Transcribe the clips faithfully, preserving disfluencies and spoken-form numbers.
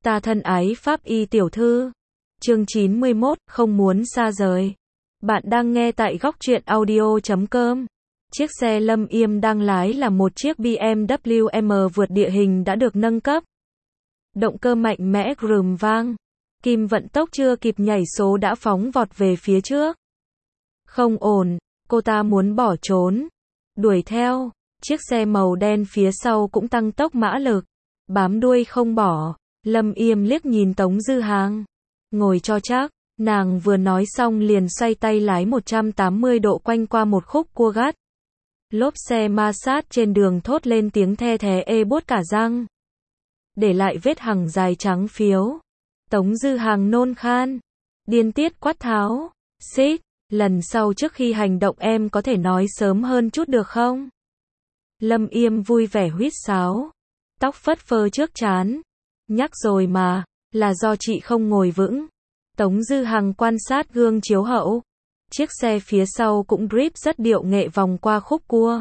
Ta thân ái Pháp Y tiểu thư. Chương chín mươi mốt, không muốn xa rời. Bạn đang nghe tại góc truyện audio chấm com. Chiếc xe Lâm Yêm đang lái là một chiếc B M W M vượt địa hình đã được nâng cấp. Động cơ mạnh mẽ rườm vang. Kim vận tốc chưa kịp nhảy số đã phóng vọt về phía trước. Không ổn, cô ta muốn bỏ trốn. Đuổi theo, chiếc xe màu đen phía sau cũng tăng tốc mã lực. Bám đuôi không bỏ. Lâm Yêm liếc nhìn Tống Dư Hàng. Ngồi cho chắc, nàng vừa nói xong liền xoay tay lái một trăm tám mươi độ quanh qua một khúc cua gắt. Lốp xe ma sát trên đường thốt lên tiếng the thé ê buốt cả răng. Để lại vết hằn dài trắng phiếu. Tống Dư Hàng nôn khan. Điên tiết quát tháo. Xích, lần sau trước khi hành động em có thể nói sớm hơn chút được không? Lâm Yêm vui vẻ huýt sáo. Tóc phất phơ trước trán. Nhắc rồi mà, là do chị không ngồi vững. Tống Dư Hằng quan sát gương chiếu hậu. Chiếc xe phía sau cũng drip rất điệu nghệ vòng qua khúc cua.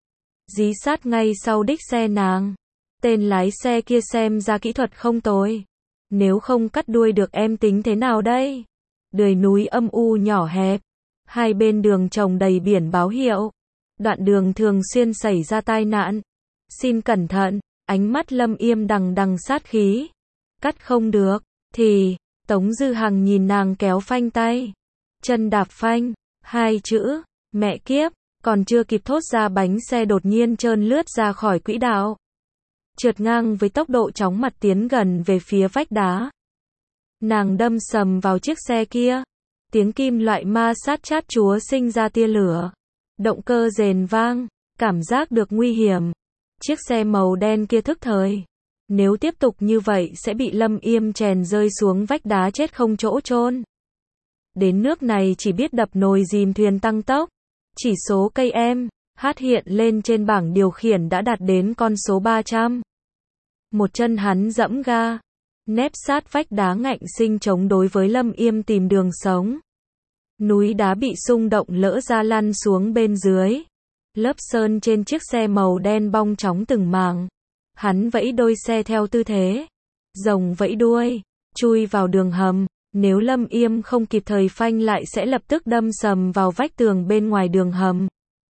Dí sát ngay sau đích xe nàng. Tên lái xe kia xem ra kỹ thuật không tồi. Nếu không cắt đuôi được em tính thế nào đây? Đồi núi âm u nhỏ hẹp. Hai bên đường trồng đầy biển báo hiệu. Đoạn đường thường xuyên xảy ra tai nạn. Xin cẩn thận. Ánh mắt Lâm Yêm đằng đằng sát khí. Cắt không được, thì, Tống Dư Hằng nhìn nàng kéo phanh tay. Chân đạp phanh, hai chữ, mẹ kiếp, còn chưa kịp thốt ra bánh xe đột nhiên trơn lướt ra khỏi quỹ đạo. Trượt ngang với tốc độ chóng mặt tiến gần về phía vách đá. Nàng đâm sầm vào chiếc xe kia. Tiếng kim loại ma sát chát chúa sinh ra tia lửa. Động cơ rền vang, cảm giác được nguy hiểm. Chiếc xe màu đen kia thức thời. Nếu tiếp tục như vậy sẽ bị Lâm Yêm chèn rơi xuống vách đá chết không chỗ chôn. Đến nước này chỉ biết đập nồi dìm thuyền tăng tốc. Chỉ số cây em, hát hiện lên trên bảng điều khiển đã đạt đến con số ba trăm. Một chân hắn dẫm ga. Nép sát vách đá ngạnh sinh chống đối với Lâm Yêm tìm đường sống. Núi đá bị xung động lỡ ra lăn xuống bên dưới. Lớp sơn trên chiếc xe màu đen bong chóng từng mảng. Hắn vẫy đôi xe theo tư thế rồng vẫy đuôi, chui vào đường hầm. Nếu Lâm Yêm không kịp thời phanh lại sẽ lập tức đâm sầm vào vách tường bên ngoài đường hầm.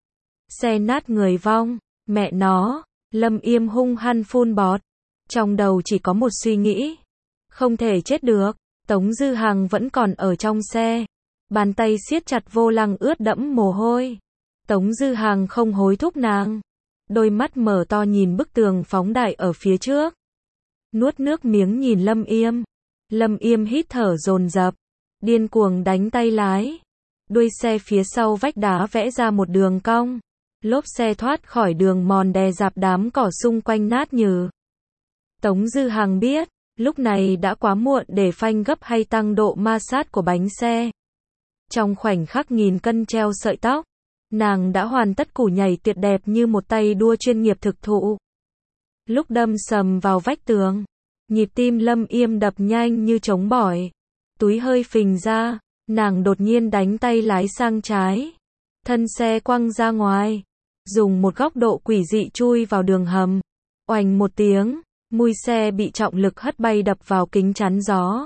Xe nát người vong, mẹ nó. Lâm Yêm hung hăng phun bọt. Trong đầu chỉ có một suy nghĩ. Không thể chết được. Tống Dư Hằng vẫn còn ở trong xe. Bàn tay siết chặt vô lăng ướt đẫm mồ hôi. Tống Dư Hằng không hối thúc nàng. Đôi mắt mở to nhìn bức tường phóng đại ở phía trước. Nuốt nước miếng nhìn Lâm Yêm. Lâm Yêm hít thở dồn dập. Điên cuồng đánh tay lái. Đuôi xe phía sau vách đá vẽ ra một đường cong. Lốp xe thoát khỏi đường mòn đè dạp đám cỏ xung quanh nát nhừ. Tống Dư Hằng biết, lúc này đã quá muộn để phanh gấp hay tăng độ ma sát của bánh xe. Trong khoảnh khắc nghìn cân treo sợi tóc. Nàng đã hoàn tất củ nhảy tuyệt đẹp như một tay đua chuyên nghiệp thực thụ. Lúc đâm sầm vào vách tường, nhịp tim Lâm Yêm đập nhanh như trống bỏi. Túi hơi phình ra, nàng đột nhiên đánh tay lái sang trái. Thân xe quăng ra ngoài, dùng một góc độ quỷ dị chui vào đường hầm. Oành một tiếng, mui xe bị trọng lực hất bay đập vào kính chắn gió.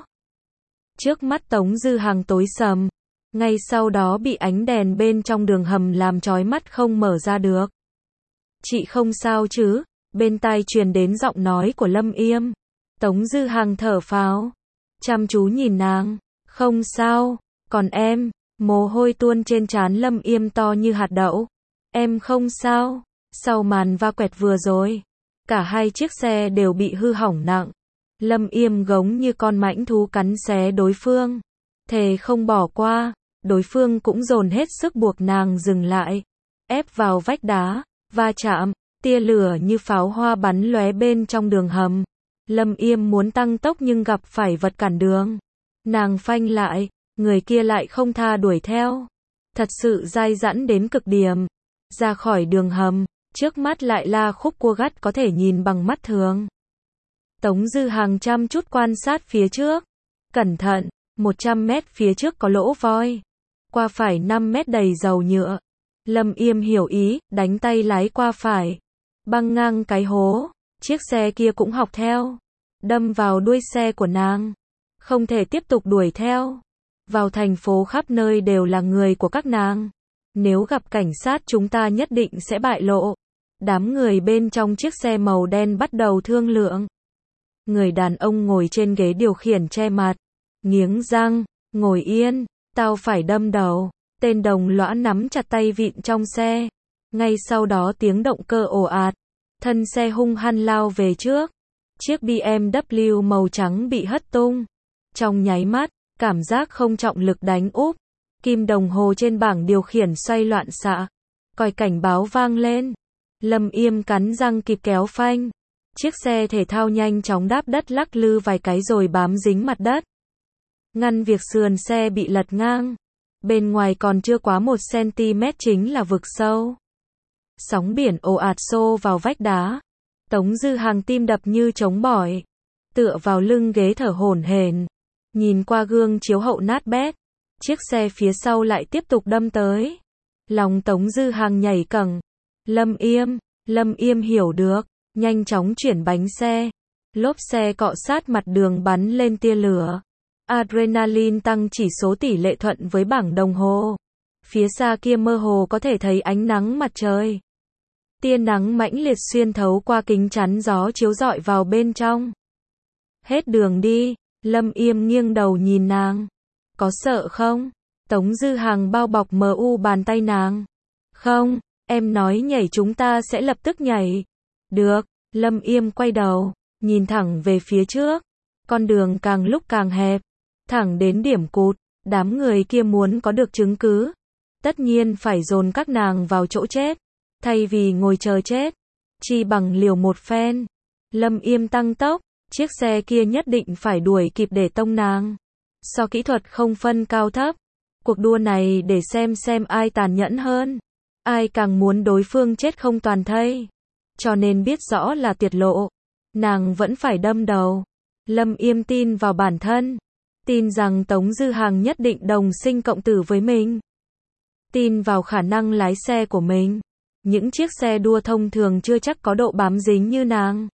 Trước mắt Tống Dư Hằng tối sầm. Ngay sau đó bị ánh đèn bên trong đường hầm làm chói mắt không mở ra được. Chị không sao chứ? Bên tai truyền đến giọng nói của Lâm Yêm. Tống Dư Hằng thở phào. Chăm chú nhìn nàng. Không sao. Còn em? Mồ hôi tuôn trên trán Lâm Yêm to như hạt đậu. Em không sao. Sau màn va quẹt vừa rồi, cả hai chiếc xe đều bị hư hỏng nặng. Lâm Yêm gống như con mãnh thú cắn xé đối phương. Thề không bỏ qua. Đối phương cũng dồn hết sức buộc nàng dừng lại. Ép vào vách đá, va chạm, tia lửa như pháo hoa bắn lóe bên trong đường hầm. Lâm Yêm muốn tăng tốc nhưng gặp phải vật cản đường. Nàng phanh lại, người kia lại không tha đuổi theo. Thật sự dai dẳng đến cực điểm. Ra khỏi đường hầm, trước mắt lại là khúc cua gắt có thể nhìn bằng mắt thường. Tống Dư Hằng chăm chút quan sát phía trước. Cẩn thận, một trăm mét phía trước có lỗ voi. Qua phải năm mét đầy dầu nhựa. Lâm Yêm hiểu ý, đánh tay lái qua phải. Băng ngang cái hố. Chiếc xe kia cũng học theo. đâm vào đuôi xe của nàng. Không thể tiếp tục đuổi theo. Vào thành phố khắp nơi đều là người của các nàng. Nếu gặp cảnh sát chúng ta nhất định sẽ bại lộ. Đám người bên trong chiếc xe màu đen bắt đầu thương lượng. Người đàn ông ngồi trên ghế điều khiển che mặt, nghiến răng, ngồi yên, tao phải đâm đầu. Tên đồng lõa nắm chặt tay vịn trong xe. Ngay sau đó tiếng động cơ ồ ạt, thân xe hung hăng lao về trước. Chiếc bê em vê màu trắng bị hất tung. Trong nháy mắt, cảm giác không trọng lực đánh úp. Kim đồng hồ trên bảng điều khiển xoay loạn xạ. Còi cảnh báo vang lên. Lâm Yêm cắn răng kịp kéo phanh. Chiếc xe thể thao nhanh chóng đáp đất lắc lư vài cái rồi bám dính mặt đất. Ngăn việc sườn xe bị lật ngang. Bên ngoài còn chưa quá một xăng-ti-mét chính là vực sâu. Sóng biển ồ ạt xô vào vách đá. Tống Dư Hàng tim đập như trống bỏi. Tựa vào lưng ghế thở hổn hển. Nhìn qua gương chiếu hậu nát bét. Chiếc xe phía sau lại tiếp tục đâm tới. Lòng Tống Dư Hàng nhảy cẳng. Lâm Yêm, Lâm Yêm hiểu được. Nhanh chóng chuyển bánh xe. Lốp xe cọ sát mặt đường bắn lên tia lửa. Adrenaline tăng chỉ số tỷ lệ thuận với bảng đồng hồ. Phía xa kia mơ hồ có thể thấy ánh nắng mặt trời. Tia nắng mãnh liệt xuyên thấu qua kính chắn gió chiếu rọi vào bên trong. Hết đường đi, Lâm Yêm nghiêng đầu nhìn nàng. Có sợ không? Tống Dư Hàng bao bọc mờ u bàn tay nàng. Không, em nói nhảy chúng ta sẽ lập tức nhảy. Được, Lâm Yêm quay đầu, nhìn thẳng về phía trước. Con đường càng lúc càng hẹp, thẳng đến điểm cụt. Đám người kia muốn có được chứng cứ. Tất nhiên phải dồn các nàng vào chỗ chết. Thay vì ngồi chờ chết, chi bằng liều một phen. Lâm Yêm tăng tốc, chiếc xe kia nhất định phải đuổi kịp để tông nàng. So kỹ thuật không phân cao thấp. Cuộc đua này để xem xem ai tàn nhẫn hơn. Ai càng muốn đối phương chết không toàn thây. Cho nên biết rõ là tiệt lộ. Nàng vẫn phải đâm đầu. Lâm Yêm tin vào bản thân. Tin rằng Tống Dư Hàng nhất định đồng sinh cộng tử với mình. Tin vào khả năng lái xe của mình. Những chiếc xe đua thông thường chưa chắc có độ bám dính như nàng.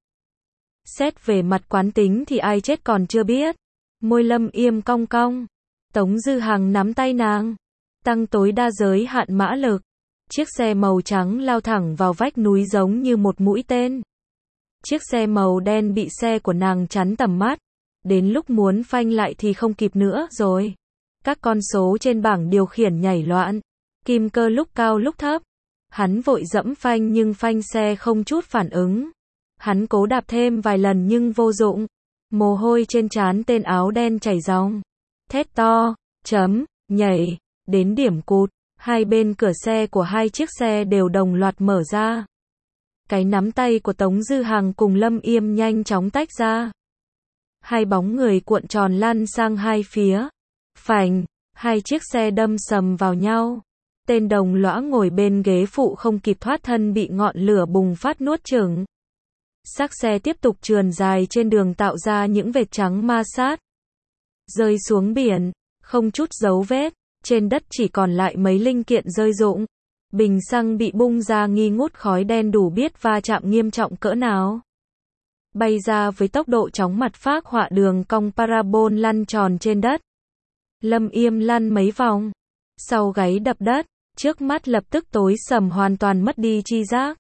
Xét về mặt quán tính thì ai chết còn chưa biết. Môi Lâm Yêm cong cong. Tống Dư Hàng nắm tay nàng. Tăng tối đa giới hạn mã lực. Chiếc xe màu trắng lao thẳng vào vách núi giống như một mũi tên. Chiếc xe màu đen bị xe của nàng chắn tầm mắt. Đến lúc muốn phanh lại thì không kịp nữa rồi. Các con số trên bảng điều khiển nhảy loạn. Kim cơ lúc cao lúc thấp. Hắn vội dẫm phanh nhưng phanh xe không chút phản ứng. Hắn cố đạp thêm vài lần nhưng vô dụng. Mồ hôi trên trán tên áo đen chảy ròng. Thét to, chấm, nhảy, đến điểm cụt. Hai bên cửa xe của hai chiếc xe đều đồng loạt mở ra. Cái nắm tay của Tống Dư Hàng cùng Lâm Yêm nhanh chóng tách ra. Hai bóng người cuộn tròn lăn sang hai phía. Phành, hai chiếc xe đâm sầm vào nhau. Tên đồng lõa ngồi bên ghế phụ không kịp thoát thân bị ngọn lửa bùng phát nuốt chửng. Xác xe tiếp tục trườn dài trên đường tạo ra những vệt trắng ma sát. Rơi xuống biển, không chút dấu vết, trên đất chỉ còn lại mấy linh kiện rơi rụng. Bình xăng bị bung ra nghi ngút khói đen đủ biết va chạm nghiêm trọng cỡ nào. Bay ra với tốc độ chóng mặt phác họa đường cong parabol lăn tròn trên đất. Lâm Yêm lăn mấy vòng. Sau gáy đập đất, trước mắt lập tức tối sầm hoàn toàn mất đi chi giác.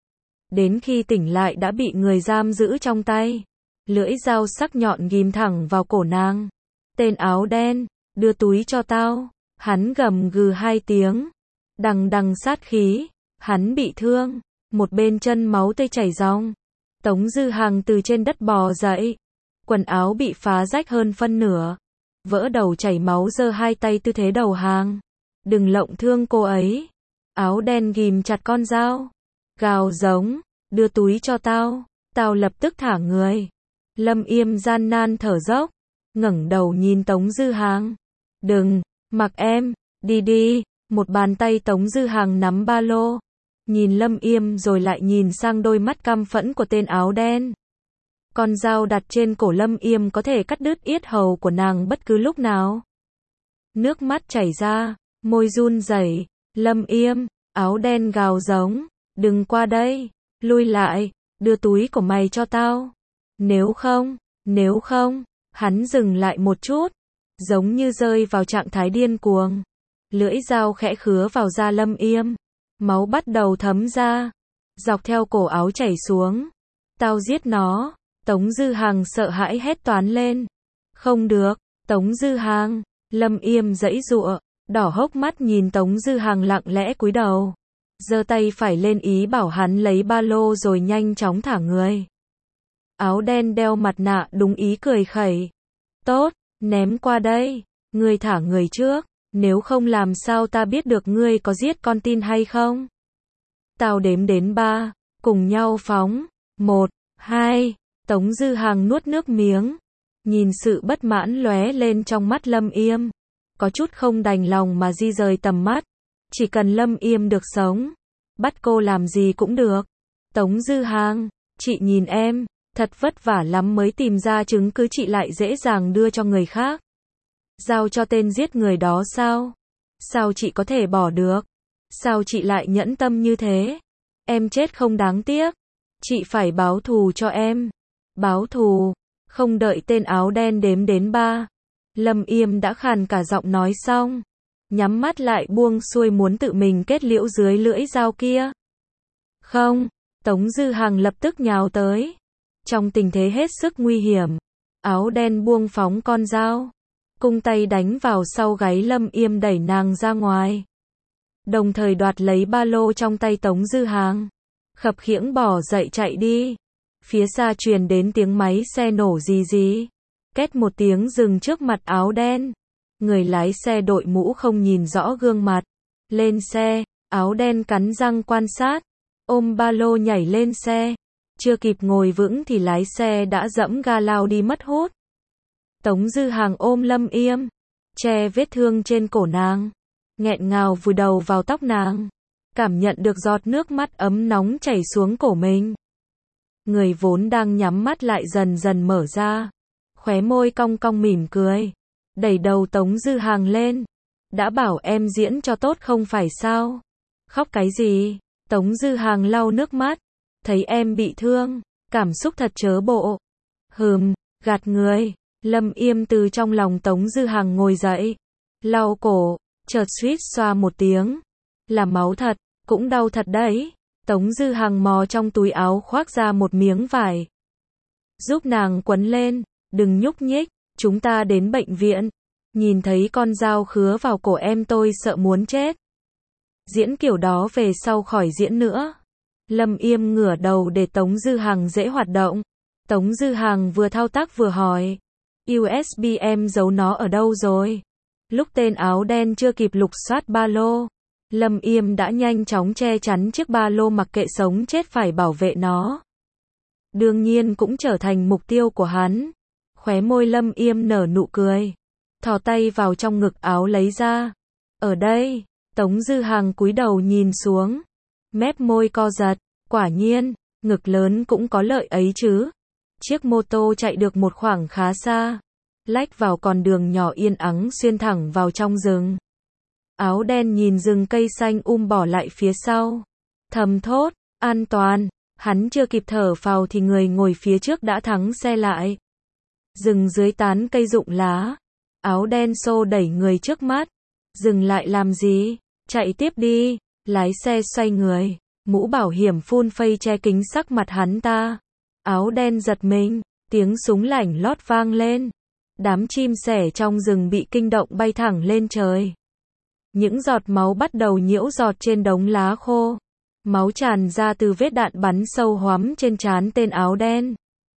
Đến khi tỉnh lại đã bị người giam giữ trong tay. Lưỡi dao sắc nhọn ghim thẳng vào cổ nàng. Tên áo đen, đưa túi cho tao. Hắn gầm gừ hai tiếng. Đằng đằng sát khí. Hắn bị thương. Một bên chân máu tươi chảy ròng. Tống Dư Hàng từ trên đất bò dậy. Quần áo bị phá rách hơn phân nửa. Vỡ đầu chảy máu giơ hai tay tư thế đầu hàng. Đừng lộng thương cô ấy. Áo đen ghim chặt con dao. Gào giống. Đưa túi cho tao. Tao lập tức thả người. Lâm Yêm gian nan thở dốc. Ngẩng đầu nhìn Tống Dư Hàng. Đừng, mặc em, đi đi. Một bàn tay Tống Dư Hàng nắm ba lô. Nhìn Lâm Yêm rồi lại nhìn sang đôi mắt căm phẫn của tên áo đen. Con dao đặt trên cổ Lâm Yêm có thể cắt đứt yết hầu của nàng bất cứ lúc nào. Nước mắt chảy ra, môi run rẩy. Lâm Yêm, áo đen gào giống. Đừng qua đây, lui lại, đưa túi của mày cho tao. Nếu không, Nếu không, hắn dừng lại một chút, giống như rơi vào trạng thái điên cuồng. Lưỡi dao khẽ khứa vào da Lâm Yêm, máu bắt đầu thấm ra, dọc theo cổ áo chảy xuống. Tao giết nó. Tống Dư Hàng sợ hãi hét toán lên. Không được, Tống Dư Hàng. Lâm Yêm giãy giụa, đỏ hốc mắt nhìn Tống Dư Hàng lặng lẽ cúi đầu, giơ tay phải lên ý bảo hắn lấy ba lô rồi nhanh chóng thả người. Áo đen đeo mặt nạ đúng ý cười khẩy. Tốt, ném qua đây, ngươi thả người trước, nếu không làm sao ta biết được ngươi có giết con tin hay không. Tao đếm đến ba, cùng nhau phóng. Một, hai, Tống Dư Hàng nuốt nước miếng, nhìn sự bất mãn lóe lên trong mắt Lâm Yêm, có chút không đành lòng mà di rời tầm mắt. Chỉ cần Lâm Yêm được sống, bắt cô làm gì cũng được. Tống Dư Hàng, chị nhìn em, thật vất vả lắm mới tìm ra chứng cứ, chị lại dễ dàng đưa cho người khác. Giao cho tên giết người đó sao? Sao chị có thể bỏ được? Sao chị lại nhẫn tâm như thế? Em chết không đáng tiếc. Chị phải báo thù cho em. Báo thù. Không đợi tên áo đen đếm đến ba, Lâm Yêm đã khàn cả giọng nói xong, nhắm mắt lại buông xuôi muốn tự mình kết liễu dưới lưỡi dao kia. Không, Tống Dư Hàng lập tức nhào tới. Trong tình thế hết sức nguy hiểm, áo đen buông phóng con dao, cung tay đánh vào sau gáy Lâm Yêm đẩy nàng ra ngoài. Đồng thời đoạt lấy ba lô trong tay Tống Dư Hàng, khập khiễng bỏ dậy chạy đi. Phía xa truyền đến tiếng máy xe nổ rì rì. Két một tiếng dừng trước mặt áo đen. Người lái xe đội mũ không nhìn rõ gương mặt. Lên xe, áo đen cắn răng quan sát, ôm ba lô nhảy lên xe. Chưa kịp ngồi vững thì lái xe đã dẫm ga lao đi mất hút. Tống Dư Hàng ôm Lâm Yêm, che vết thương trên cổ nàng, nghẹn ngào vùi đầu vào tóc nàng, cảm nhận được giọt nước mắt ấm nóng chảy xuống cổ mình. Người vốn đang nhắm mắt lại dần dần mở ra, khóe môi cong cong mỉm cười, đẩy đầu Tống Dư Hàng lên. Đã bảo em diễn cho tốt không phải sao? Khóc cái gì? Tống Dư Hàng lau nước mắt, thấy em bị thương, cảm xúc thật chớ bộ. Hừm, gạt người. Lâm Yêm từ trong lòng Tống Dư Hàng ngồi dậy, lau cổ, chợt suýt xoa một tiếng. Là máu thật, cũng đau thật đấy. Tống Dư Hàng mò trong túi áo khoác ra một miếng vải, giúp nàng quấn lên. Đừng nhúc nhích, chúng ta đến bệnh viện. Nhìn thấy con dao khứa vào cổ em tôi sợ muốn chết. Diễn kiểu đó về sau khỏi diễn nữa. Lâm Yêm ngửa đầu để Tống Dư Hàng dễ hoạt động. Tống Dư Hàng vừa thao tác vừa hỏi, u ét bê em giấu nó ở đâu rồi? Lúc tên áo đen chưa kịp lục soát ba lô, Lâm Yêm đã nhanh chóng che chắn chiếc ba lô, mặc kệ sống chết phải bảo vệ nó. Đương nhiên cũng trở thành mục tiêu của hắn. Khóe môi Lâm Yêm nở nụ cười, thò tay vào trong ngực áo lấy ra. Ở đây. Tống Dư Hàng cúi đầu nhìn xuống, mép môi co giật. Quả nhiên, ngực lớn cũng có lợi ấy chứ. Chiếc mô tô chạy được một khoảng khá xa, lách vào con đường nhỏ yên ắng xuyên thẳng vào trong rừng. Áo đen nhìn rừng cây xanh um bỏ lại phía sau, thầm thốt, an toàn. Hắn chưa kịp thở phào thì người ngồi phía trước đã thắng xe lại. Dừng dưới tán cây rụng lá, áo đen xô đẩy người trước mắt. Dừng lại làm gì? Chạy tiếp đi. Lái xe xoay người, mũ bảo hiểm phun phây che kính sắc mặt hắn ta. Áo đen giật mình, tiếng súng lảnh lót vang lên. Đám chim sẻ trong rừng bị kinh động bay thẳng lên trời. Những giọt máu bắt đầu nhiễu giọt trên đống lá khô. Máu tràn ra từ vết đạn bắn sâu hoắm trên trán tên áo đen.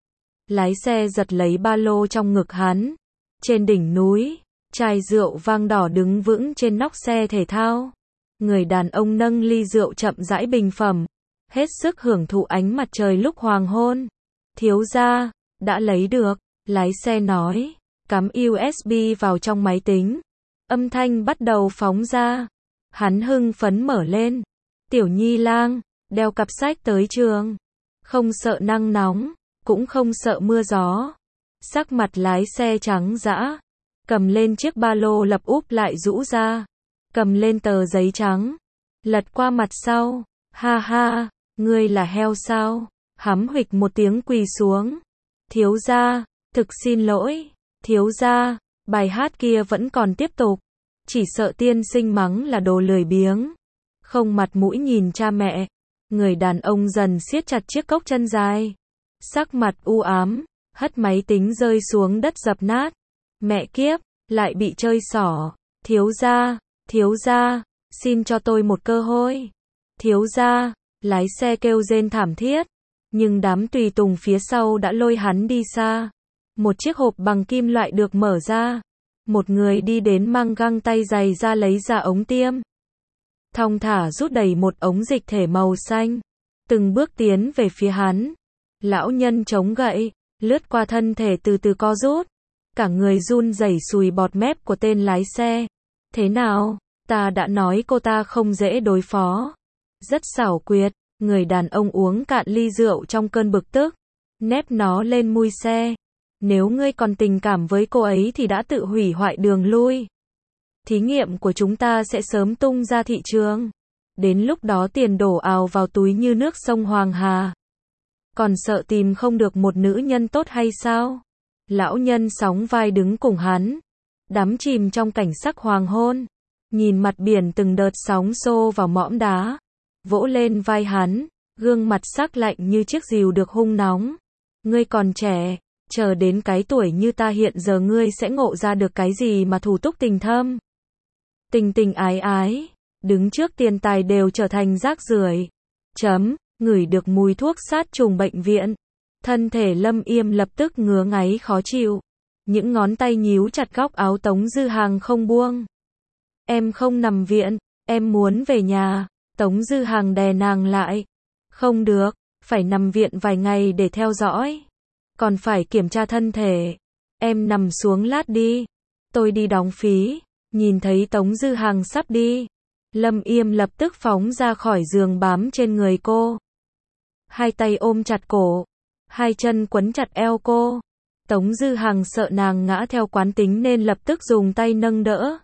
Lái xe giật lấy ba lô trong ngực hắn. Trên đỉnh núi, chai rượu vang đỏ đứng vững trên nóc xe thể thao. Người đàn ông nâng ly rượu chậm rãi bình phẩm, hết sức hưởng thụ ánh mặt trời lúc hoàng hôn. Thiếu gia, đã lấy được. Lái xe nói, cắm u ét bê vào trong máy tính. Âm thanh bắt đầu phóng ra. Hắn hưng phấn mở lên. Tiểu Nhi Lang, đeo cặp sách tới trường. Không sợ nắng nóng, cũng không sợ mưa gió. Sắc mặt lái xe trắng dã, cầm lên chiếc ba lô lập úp lại rũ ra. Cầm lên tờ giấy trắng, lật qua mặt sau. Ha ha, ngươi là heo sao? Hắm huỵch một tiếng quỳ xuống. Thiếu gia, Thực xin lỗi, thiếu gia, bài hát kia vẫn còn tiếp tục. Chỉ sợ tiên sinh mắng là đồ lười biếng. Không mặt mũi nhìn cha mẹ. Người đàn ông dần siết chặt chiếc cốc chân dài. Sắc mặt u ám, hất máy tính rơi xuống đất dập nát. Mẹ kiếp, lại bị chơi xỏ. Thiếu gia, thiếu gia, xin cho tôi một cơ hội. Thiếu gia, lái xe kêu rên thảm thiết. Nhưng đám tùy tùng phía sau đã lôi hắn đi xa. Một chiếc hộp bằng kim loại được mở ra. Một người đi đến mang găng tay dày ra lấy ra ống tiêm. Thong thả rút đầy một ống dịch thể màu xanh. Từng bước tiến về phía hắn. Lão nhân chống gậy, lướt qua thân thể từ từ co rút. Cả người run rẩy sùi bọt mép của tên lái xe. Thế nào, ta đã nói cô ta không dễ đối phó. Rất xảo quyệt, người đàn ông uống cạn ly rượu trong cơn bực tức. Nép nó lên mui xe. Nếu ngươi còn tình cảm với cô ấy thì đã tự hủy hoại đường lui. Thí nghiệm của chúng ta sẽ sớm tung ra thị trường. Đến lúc đó tiền đổ ào vào túi như nước sông Hoàng Hà. Còn sợ tìm không được một nữ nhân tốt hay sao? Lão nhân sóng vai đứng cùng hắn. Đắm chìm trong cảnh sắc hoàng hôn. Nhìn mặt biển từng đợt sóng xô vào mõm đá. Vỗ lên vai hắn. Gương mặt sắc lạnh như chiếc rìu được hun nóng. Ngươi còn trẻ. Chờ đến cái tuổi như ta hiện giờ ngươi sẽ ngộ ra được cái gì mà thủ túc tình thâm. Tình tình ái ái. Đứng trước tiền tài đều trở thành rác rưởi. Chấm. Ngửi được mùi thuốc sát trùng bệnh viện. Thân thể Lâm Yêm lập tức ngứa ngáy khó chịu. Những ngón tay nhíu chặt góc áo Tống Dư Hàng không buông. Em không nằm viện, em muốn về nhà. Tống Dư Hàng đè nàng lại. Không được, phải nằm viện vài ngày để theo dõi. Còn phải kiểm tra thân thể. Em nằm xuống lát đi. Tôi đi đóng phí. Nhìn thấy Tống Dư Hàng sắp đi. Lâm Yêm lập tức phóng ra khỏi giường bám trên người cô. Hai tay ôm chặt cổ. Hai chân quấn chặt eo cô. Tống Dư Hàng sợ nàng ngã theo quán tính nên lập tức dùng tay nâng đỡ.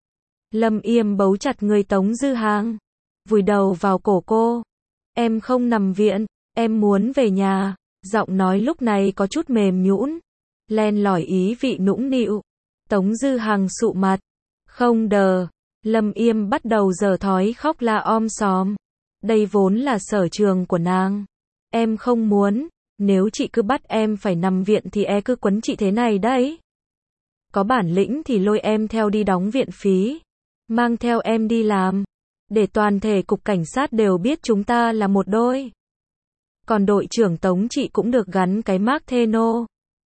Lâm Yêm bấu chặt người Tống Dư Hàng. Vùi đầu vào cổ cô. Em không nằm viện, em muốn về nhà. Giọng nói lúc này có chút mềm nhũn. Len lỏi ý vị nũng nịu. Tống Dư Hàng sụ mặt. Không đờ. Lâm Yêm bắt đầu giở thói khóc la om sòm. Đây vốn là sở trường của nàng. Em không muốn. Nếu chị cứ bắt em phải nằm viện thì e cứ quấn chị thế này đấy. Có bản lĩnh thì lôi em theo đi đóng viện phí. Mang theo em đi làm. Để toàn thể cục cảnh sát đều biết chúng ta là một đôi. Còn đội trưởng Tống chị cũng được gắn cái mác thê nô.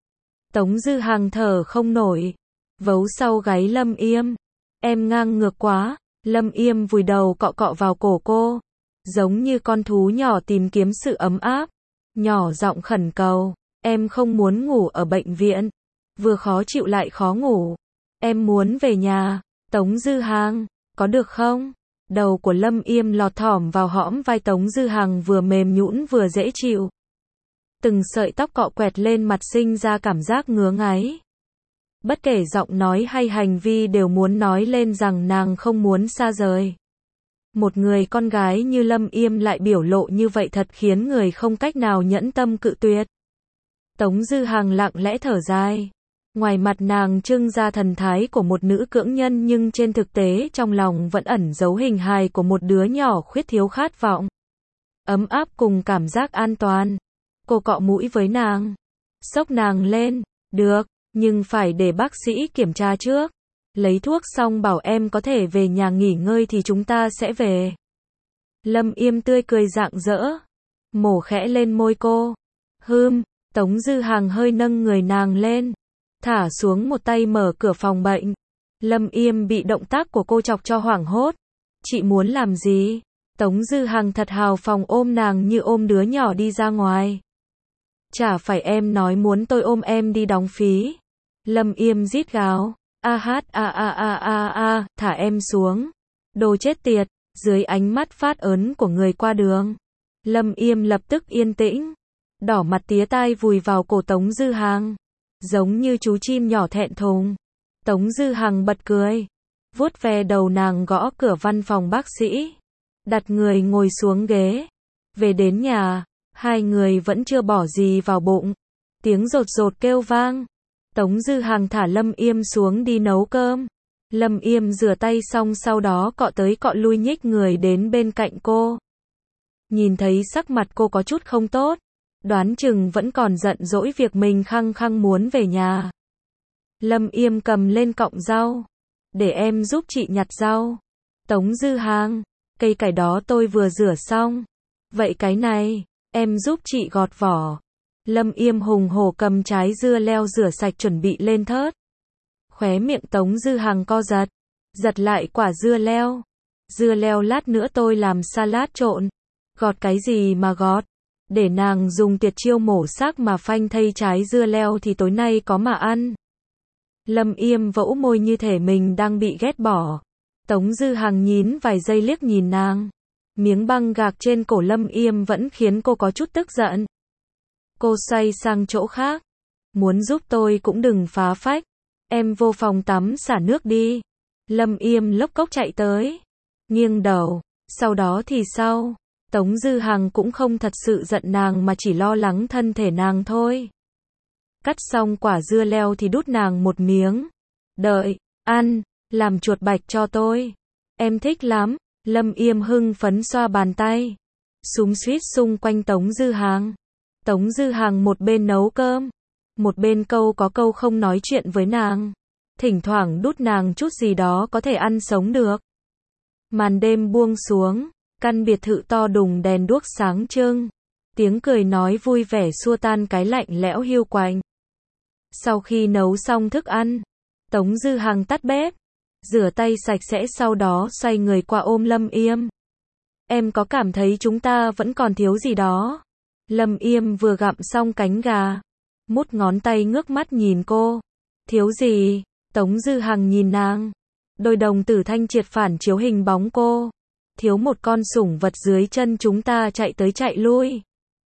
Tống Dư Hàng thở không nổi. Vấu sau gáy Lâm Yêm. Em ngang ngược quá. Lâm Yêm vùi đầu cọ cọ vào cổ cô. Giống như con thú nhỏ tìm kiếm sự ấm áp. Nhỏ giọng khẩn cầu. Em không muốn ngủ ở bệnh viện. Vừa khó chịu lại khó ngủ. Em muốn về nhà. Tống Dư Hàng. Có được không? Đầu của Lâm Yêm lọt thỏm vào hõm vai Tống Dư Hàng vừa mềm nhũn vừa dễ chịu. Từng sợi tóc cọ quẹt lên mặt sinh ra cảm giác ngứa ngáy. Bất kể giọng nói hay hành vi đều muốn nói lên rằng nàng không muốn xa rời. Một người con gái như Lâm Yêm lại biểu lộ như vậy thật khiến người không cách nào nhẫn tâm cự tuyệt. Tống Dư Hàng lặng lẽ thở dài. Ngoài mặt nàng trưng ra thần thái của một nữ cưỡng nhân nhưng trên thực tế trong lòng vẫn ẩn giấu hình hài của một đứa nhỏ khuyết thiếu khát vọng. Ấm áp cùng cảm giác an toàn. Cô cọ mũi với nàng. Xốc nàng lên. Được, nhưng phải để bác sĩ kiểm tra trước. Lấy thuốc xong bảo em có thể về nhà nghỉ ngơi thì chúng ta sẽ về. Lâm Yêm tươi cười rạng rỡ. Mổ khẽ lên môi cô. Hưm, Tống Dư Hàng hơi nâng người nàng lên. Thả xuống một tay mở cửa phòng bệnh. Lâm Yêm bị động tác của cô chọc cho hoảng hốt. Chị muốn làm gì? Tống Dư Hàng thật hào phóng ôm nàng như ôm đứa nhỏ đi ra ngoài. Chả phải em nói muốn tôi ôm em đi đóng phí. Lâm Yêm rít gào. A hát a a a a a, thả em xuống. Đồ chết tiệt, dưới ánh mắt phát ớn của người qua đường. Lâm Yêm lập tức yên tĩnh. Đỏ mặt tía tai vùi vào cổ Tống Dư Hàng. Giống như chú chim nhỏ thẹn thùng. Tống Dư Hàng bật cười. Vuốt ve đầu nàng gõ cửa văn phòng bác sĩ. Đặt người ngồi xuống ghế. Về đến nhà, hai người vẫn chưa bỏ gì vào bụng. Tiếng rột rột kêu vang. Tống Dư Hàng thả Lâm Yêm xuống đi nấu cơm. Lâm Yêm rửa tay xong sau đó cọ tới cọ lui nhích người đến bên cạnh cô. Nhìn thấy sắc mặt cô có chút không tốt, đoán chừng vẫn còn giận dỗi việc mình khăng khăng muốn về nhà. Lâm Yêm cầm lên cọng rau. Để em giúp chị nhặt rau. Tống Dư Hàng, cây cải đó tôi vừa rửa xong. Vậy cái này, em giúp chị gọt vỏ. Lâm Yêm hùng hổ cầm trái dưa leo rửa sạch chuẩn bị lên thớt. Khóe miệng Tống Dư Hàng co giật. Giật lại quả dưa leo. Dưa leo lát nữa tôi làm salad trộn. Gọt cái gì mà gọt? Để nàng dùng tuyệt chiêu mổ xác mà phanh thây trái dưa leo thì tối nay có mà ăn. Lâm Yêm vỗ môi như thể mình đang bị ghét bỏ. Tống Dư Hàng nhín vài giây liếc nhìn nàng. Miếng băng gạc trên cổ Lâm Yêm vẫn khiến cô có chút tức giận. Cô xoay sang chỗ khác. Muốn giúp tôi cũng đừng phá phách. Em vô phòng tắm xả nước đi. Lâm Yêm lốc cốc chạy tới. Nghiêng đầu. Sau đó thì sao? Tống Dư Hàng cũng không thật sự giận nàng mà chỉ lo lắng thân thể nàng thôi. Cắt xong quả dưa leo thì đút nàng một miếng. Đợi, ăn, làm chuột bạch cho tôi. Em thích lắm. Lâm Yêm hưng phấn xoa bàn tay. Xúm xuýt xung quanh Tống Dư Hàng. Tống Dư Hàng một bên nấu cơm, một bên câu có câu không nói chuyện với nàng. Thỉnh thoảng đút nàng chút gì đó có thể ăn sống được. Màn đêm buông xuống, căn biệt thự to đùng đèn đuốc sáng trưng. Tiếng cười nói vui vẻ xua tan cái lạnh lẽo hiu quạnh. Sau khi nấu xong thức ăn, Tống Dư Hàng tắt bếp, rửa tay sạch sẽ sau đó xoay người qua ôm Lâm Yêm. Em có cảm thấy chúng ta vẫn còn thiếu gì đó? Lâm Yêm vừa gặm xong cánh gà, mút ngón tay ngước mắt nhìn cô. Thiếu gì? Tống Dư Hàng nhìn nàng. Đôi đồng tử thanh triệt phản chiếu hình bóng cô. Thiếu một con sủng vật dưới chân chúng ta chạy tới chạy lui.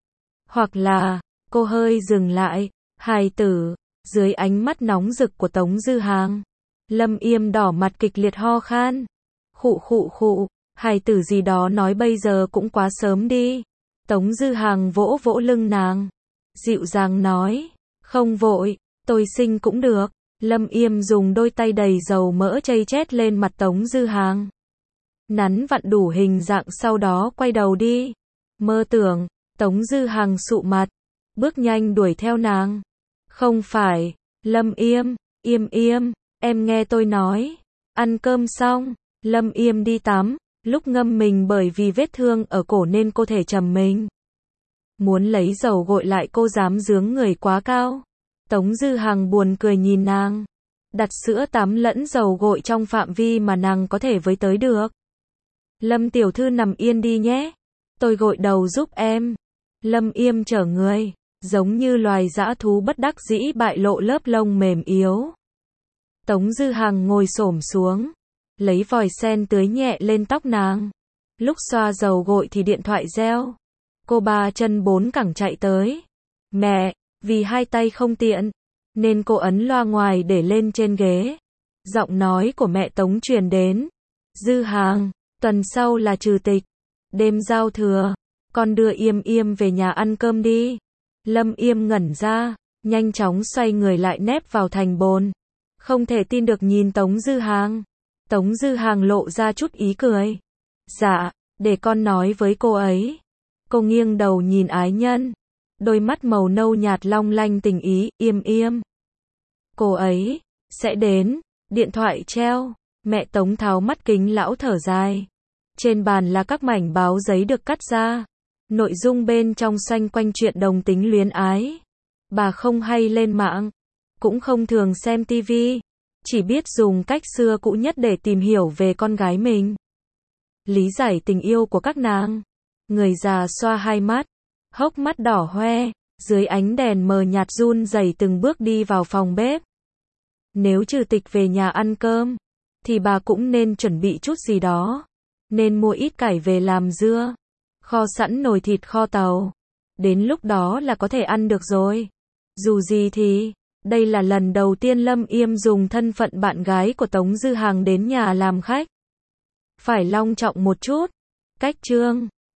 Hoặc là, cô hơi dừng lại, hài tử, dưới ánh mắt nóng rực của Tống Dư Hàng. Lâm Yêm đỏ mặt kịch liệt ho khan. Khụ khụ khụ, hài tử gì đó nói bây giờ cũng quá sớm đi. Tống Dư Hàng vỗ vỗ lưng nàng. Dịu dàng nói, không vội, tôi sinh cũng được. Lâm Yêm dùng đôi tay đầy dầu mỡ chây chét lên mặt Tống Dư Hàng. Nắn vặn đủ hình dạng sau đó quay đầu đi. Mơ tưởng, Tống Dư Hàng sụ mặt, bước nhanh đuổi theo nàng. Không phải, Lâm Yêm, Yêm Yêm, em nghe tôi nói. Ăn cơm xong, Lâm Yêm đi tắm, lúc ngâm mình bởi vì vết thương ở cổ nên cô thể trầm mình. Muốn lấy dầu gội lại cô dám dướng người quá cao. Tống Dư Hàng buồn cười nhìn nàng. Đặt sữa tắm lẫn dầu gội trong phạm vi mà nàng có thể với tới được. Lâm tiểu thư nằm yên đi nhé. Tôi gội đầu giúp em. Lâm Yêm trở người, giống như loài dã thú bất đắc dĩ bại lộ lớp lông mềm yếu. Tống Dư Hàng ngồi xổm xuống, lấy vòi sen tưới nhẹ lên tóc nàng. Lúc xoa dầu gội thì điện thoại reo. Cô ba chân bốn cẳng chạy tới. Mẹ, vì hai tay không tiện, nên cô ấn loa ngoài để lên trên ghế. Giọng nói của mẹ Tống truyền đến. Dư Hàng, tuần sau là trừ tịch. Đêm giao thừa, con đưa Yêm Yêm về nhà ăn cơm đi. Lâm Yêm ngẩn ra, nhanh chóng xoay người lại nép vào thành bồn. Không thể tin được nhìn Tống Dư Hàng. Tống Dư Hàng lộ ra chút ý cười. Dạ, để con nói với cô ấy. Cô nghiêng đầu nhìn ái nhân. Đôi mắt màu nâu nhạt long lanh tình ý, Yêm Yêm. Cô ấy, sẽ đến. Điện thoại treo. Mẹ Tống tháo mắt kính lão thở dài. Trên bàn là các mảnh báo giấy được cắt ra. Nội dung bên trong xoay quanh chuyện đồng tính luyến ái. Bà không hay lên mạng, cũng không thường xem tivi, chỉ biết dùng cách xưa cũ nhất để tìm hiểu về con gái mình. Lý giải tình yêu của các nàng. Người già xoa hai mắt, hốc mắt đỏ hoe, dưới ánh đèn mờ nhạt run rẩy từng bước đi vào phòng bếp. Nếu trừ tịch về nhà ăn cơm, thì bà cũng nên chuẩn bị chút gì đó. Nên mua ít cải về làm dưa, kho sẵn nồi thịt kho tàu. Đến lúc đó là có thể ăn được rồi. Dù gì thì, đây là lần đầu tiên Lâm Yêm dùng thân phận bạn gái của Tống Dư Hàng đến nhà làm khách. Phải long trọng một chút. Cách chương